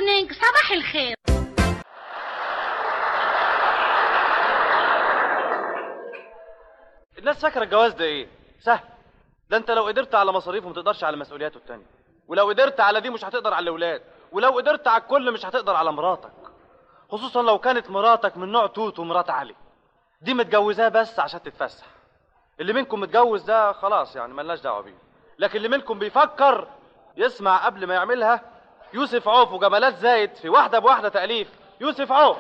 مورنينج، صباح الخير. الناس فاكره الجواز ده ايه؟ سهل. ده انت لو قدرت على مصاريفه ما تقدرش على مسؤولياته التانية، ولو قدرت على دي مش هتقدر على الاولاد، ولو قدرت على الكل مش هتقدر على مراتك، خصوصا لو كانت مراتك من نوع توت ومرات علي. دي متجوزاه بس عشان تتفسح. اللي منكم متجوز ده خلاص يعني ملناش دعوه بيه، لكن اللي منكم بيفكر يسمع قبل ما يعملها يوسف عوف وجمالات زايد في واحده بواحده تأليف يوسف عوف.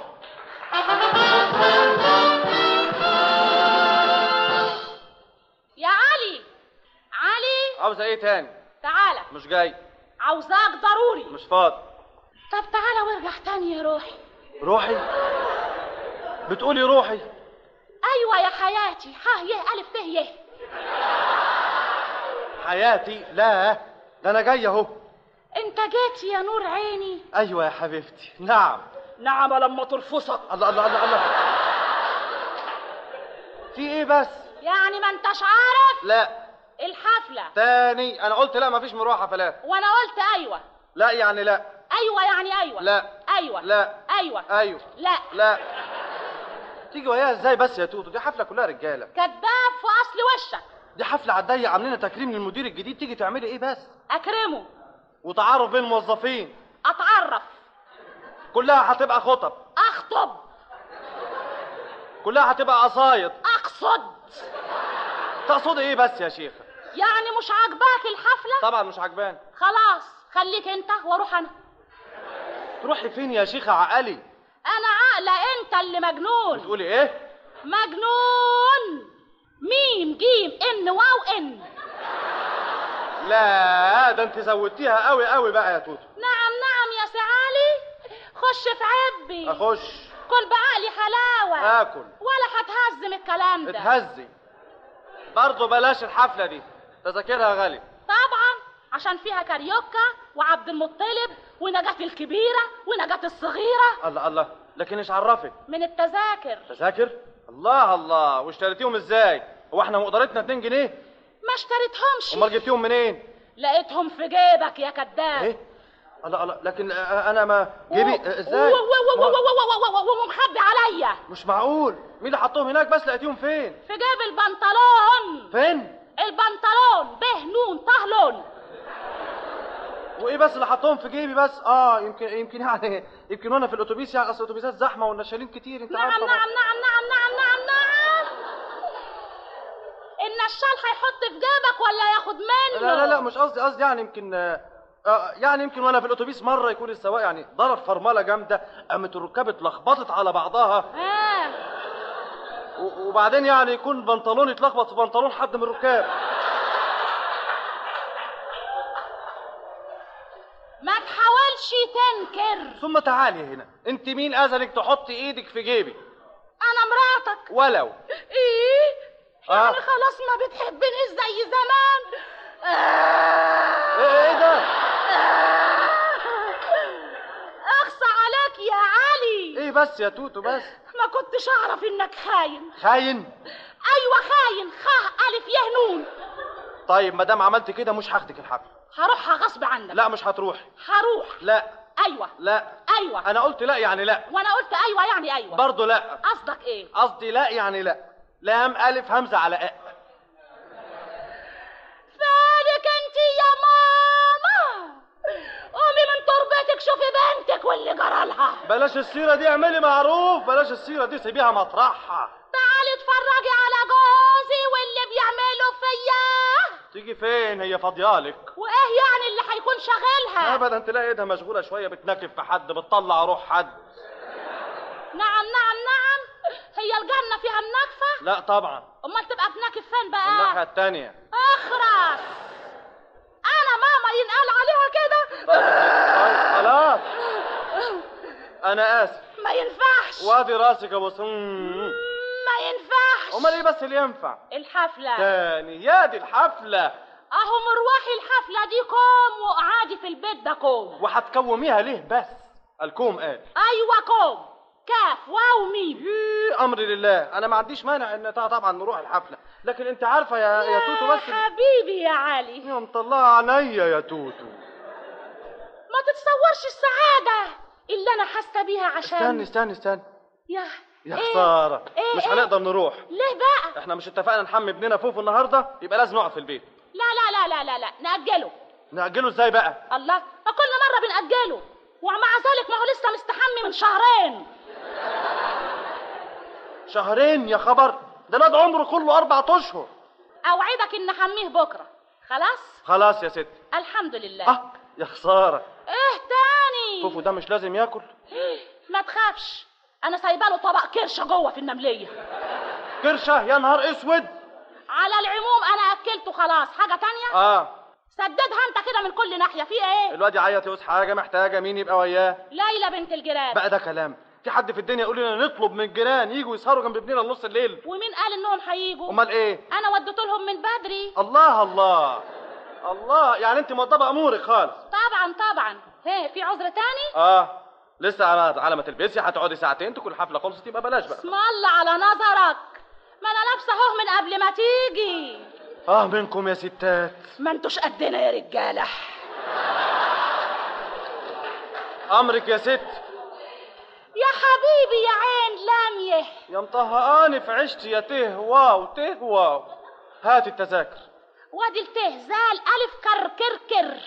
يا علي، علي عاوزه ايه تاني؟ تعالى. مش جاي. عاوزاك ضروري. مش فاضي. طب تعالى وارجع تاني يا روحي. روحي؟ بتقولي روحي؟ ايوه يا حياتي، ها يه الف ته يه. حياتي؟ لا، ده انا جاي اهو. انت جيت يا نور عيني. ايوه يا حبيبتي. نعم. نعم لما ترفصك. الله الله الله الله. في ايه بس؟ يعني ما انتش عارف؟ لا. الحفله تاني انا قلت لا، مفيش مروح حفلات. وانا قلت ايوه. لا يعني لا. ايوه يعني ايوه. لا. ايوه. لا. ايوه. ايوه. لا. لا. تيجي وياها ازاي بس يا توتو؟ دي حفله كلها رجاله. كذاب في اصل وشك. دي حفله على الضيق، عاملين تكريم للمدير الجديد، تيجي تعملي ايه بس؟ اكرمه. وتعارف بين الموظفين. اتعرف. كلها هتبقى خطب. اخطب. كلها هتبقى قصايد. اقصد. تقصدي ايه بس يا شيخه؟ يعني مش عاجباك الحفله؟ طبعا مش عجباني. خلاص خليك انت واروح انا. تروحي فين يا شيخه عقلي؟ انا عاقله، انت اللي مجنون. بتقولي ايه؟ مجنون. ميم جيم ان واو ان. لا ده انت زودتيها قوي قوي بقى يا توتو. نعم نعم يا سي علي، خش في عبي. اخش. كل بعقلي حلاوه. اكل. ولا هتهزم الكلام ده. اتهزي. برضه بلاش الحفله دي، تذاكرها غالي. طبعا عشان فيها كاريوكا وعبد المطلب ونجاة الكبيره ونجاة الصغيره. الله الله، لكن ايش عرفك؟ من التذاكر. تذاكر؟ الله الله، واشتريتيهم ازاي؟ هو احنا مقدرتنا 2 جنيه؟ ما اشتريتهمش. امال جبتيهم منين؟ لقيتهم في جيبك يا كذاب. ايه؟ الله الله، لكن انا ما جيبي ازاي؟ ومخبي عليا. مش معقول، مين اللي حطهم هناك بس؟ لقيتيهم فين؟ في جيب البنطلون. فين؟ البنطلون به نون طهلون. وايه بس اللي حطهم في جيبي بس؟ يمكن يعني يمكن وانا في الاتوبيس، يعني اصل الاتوبيسات زحمه والنشالين كتير انت نعم عارفه. نعم نعم نعم نعم نعم نعم. النشال هيحط في جيبك ولا ياخد منه؟ لا لا لا، مش قصدي يعني يمكن وانا في الاتوبيس مره يكون السواق يعني ضرب فرمله جامده، قامت الركاب اتلخبطت على بعضها. وبعدين يعني يكون بنطلون يتلخبط في بنطلون حد من الركاب. ما تحاولش تنكر. ثم تعالي هنا، انت مين اذنك تحطي ايدك في جيبي؟ انا مراتك. ولو ايه يعني خلاص ما بتحبنيش زي زمان؟ ايه ده؟ اخصى عليك يا علي. ايه بس يا توتو بس؟ ما كنتش اعرف انك خاين. خاين؟ ايوه خاين، خ الف يه نون. طيب ما دام عملت كده مش هاخدك الحفله. هروحها غصب عنك. لا مش هتروحي. هروح. لا. ايوه. لا. ايوه. انا قلت لا يعني لا. وانا قلت ايوه يعني ايوه. برضه لا. قصدك ايه؟ قصدي لا يعني لا. لام الف همزه على فالك انت يا ماما. قومي من تربتك شوفي بنتك واللي جرالها. بلاش السيره دي، اعملي معروف، بلاش السيره دي، سيبيها مطرحها. تعالي اتفرجي على جوزي واللي بيعمله فيا. تيجي فين؟ هي فاضيالك. وايه يعني اللي هيكون شاغلها؟ ابدا، تلاقي ايدها مشغوله شويه بتنكف في حد، بتطلع روح حد. نعم نعم نعم. هي الجنه فيها النكفه؟ لا طبعا. امال تبقى بنكف فين بقى؟ الناحيه التانيه. اخرس. انا ماما ينقال عليها كده؟ طيب خلاص. انا اسف. ما ينفعش. وادي راسك يا ابو ما ينفعش. امال ايه بس اللي ينفع؟ الحفله تاني يا دي الحفله. اهو مروحي الحفله دي كوم وقعدي في البيت ده كوم. وهتكوميها ليه بس؟ الكوم قال. ايوه كوم، كاف واو ميم. امري لله، انا ما عنديش مانع ان طبعا نروح الحفله، لكن انت عارفه يا توتو بس. حبيبي يا علي. يا مطلعه عينيا يا توتو. ما تتصورش السعاده حاسه بيها عشان استني استني استني. يا يا خساره، مش هنقدر نروح. ليه بقى؟ احنا مش اتفقنا نحمي ابننا فوفو النهارده؟ يبقى لازم نقعد في البيت. لا لا لا لا لا لا، نأجله. نأجله ازاي بقى؟ الله، ما كل مره بنأجله، ومع ذلك ما هو لسه مستحمي من شهرين. شهرين يا خبر؟ ده الواد عمره كله 4 اشهر. اوعدك ان احميه بكره. خلاص خلاص يا ست. الحمد لله. يا خساره. ايه تاني؟ فوفو ده مش لازم ياكل؟ ما تخافش، انا سايباله طبق كرشه جوه في النمليه. كرشه؟ يا نهار اسود. على العموم انا اكلته خلاص. حاجه تانية؟ سددها انت كده من كل ناحيه. في ايه؟ الواد يعيط يقول حاجه، محتاجه مين يبقى وياه؟ ليلى بنت الجيران. بقى ده كلام؟ في حد في الدنيا يقول لنا نطلب من الجيران يجوا يسهروا جنب ابننا لنص الليل؟ ومين قال انهم هيجوا؟ امال ايه؟ انا وديت لهم من بدري. الله الله الله، يعني انت موضبه امورك خالص. طبعا طبعا. في عذر تاني؟ لسه على ما تلبسي هتقعدي ساعتين تكون الحفله خلصت، يبقى بلاش بقى. اسم الله على نظرك، ما انا لابسه اهو من قبل ما تيجي. منكم يا ستات، ما انتوش قدنا يا رجاله. امرك يا ست. يا حبيبي يا عين لاميه، يا مطهقاني في عشتي يا تهواو تهواو. هات التذاكر. وادي الته زال الف كر كر كر.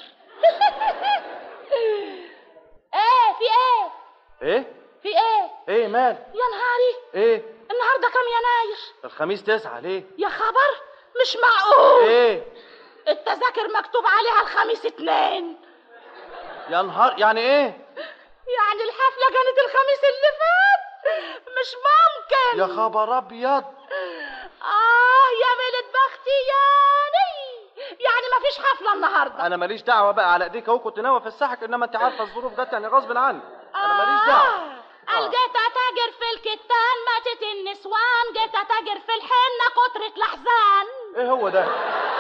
في ايه؟ ايه؟ في ايه؟ ايه مال؟ يا نهاري، ايه؟ النهارده كام يناير؟ الخميس 9. ليه؟ يا خبر، مش معقول. ايه؟ التذاكر مكتوب عليها الخميس 2. يا نهار، يعني ايه؟ يعني الحفلة كانت الخميس اللي فات؟ مش ممكن. يا خبر ابيض. يا ميلة بختي يعني مفيش حفلة النهاردة. انا ماليش دعوة بقى، على ايديك اهو، كنت ناوي افسحك، انما انت عارفة الظروف جت يعني غصب عني. انا ماليش دعوة. جيت اتاجر في الكتان ماتت النسوان، جيت اتاجر في الحنة كترة الاحزان. ايه هو ده؟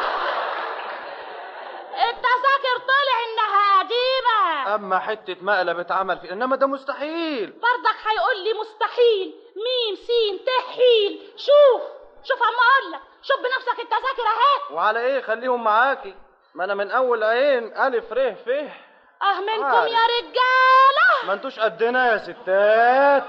التذاكر طلع انها قديمة. اما حتة مقلب اتعمل فيه، انما ده مستحيل. برضك هيقول لي مستحيل؟ ميم سين تحيل. شوف اما اقول لك، شوف بنفسك التذاكر اهي. وعلى ايه؟ خليهم معاكي، ما انا من اول عين الف ر ف. منكم يا رجاله، ما انتوش قدنا يا ستات.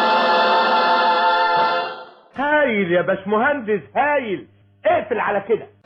هايل يا باشمهندس هايل. اقفل على كده.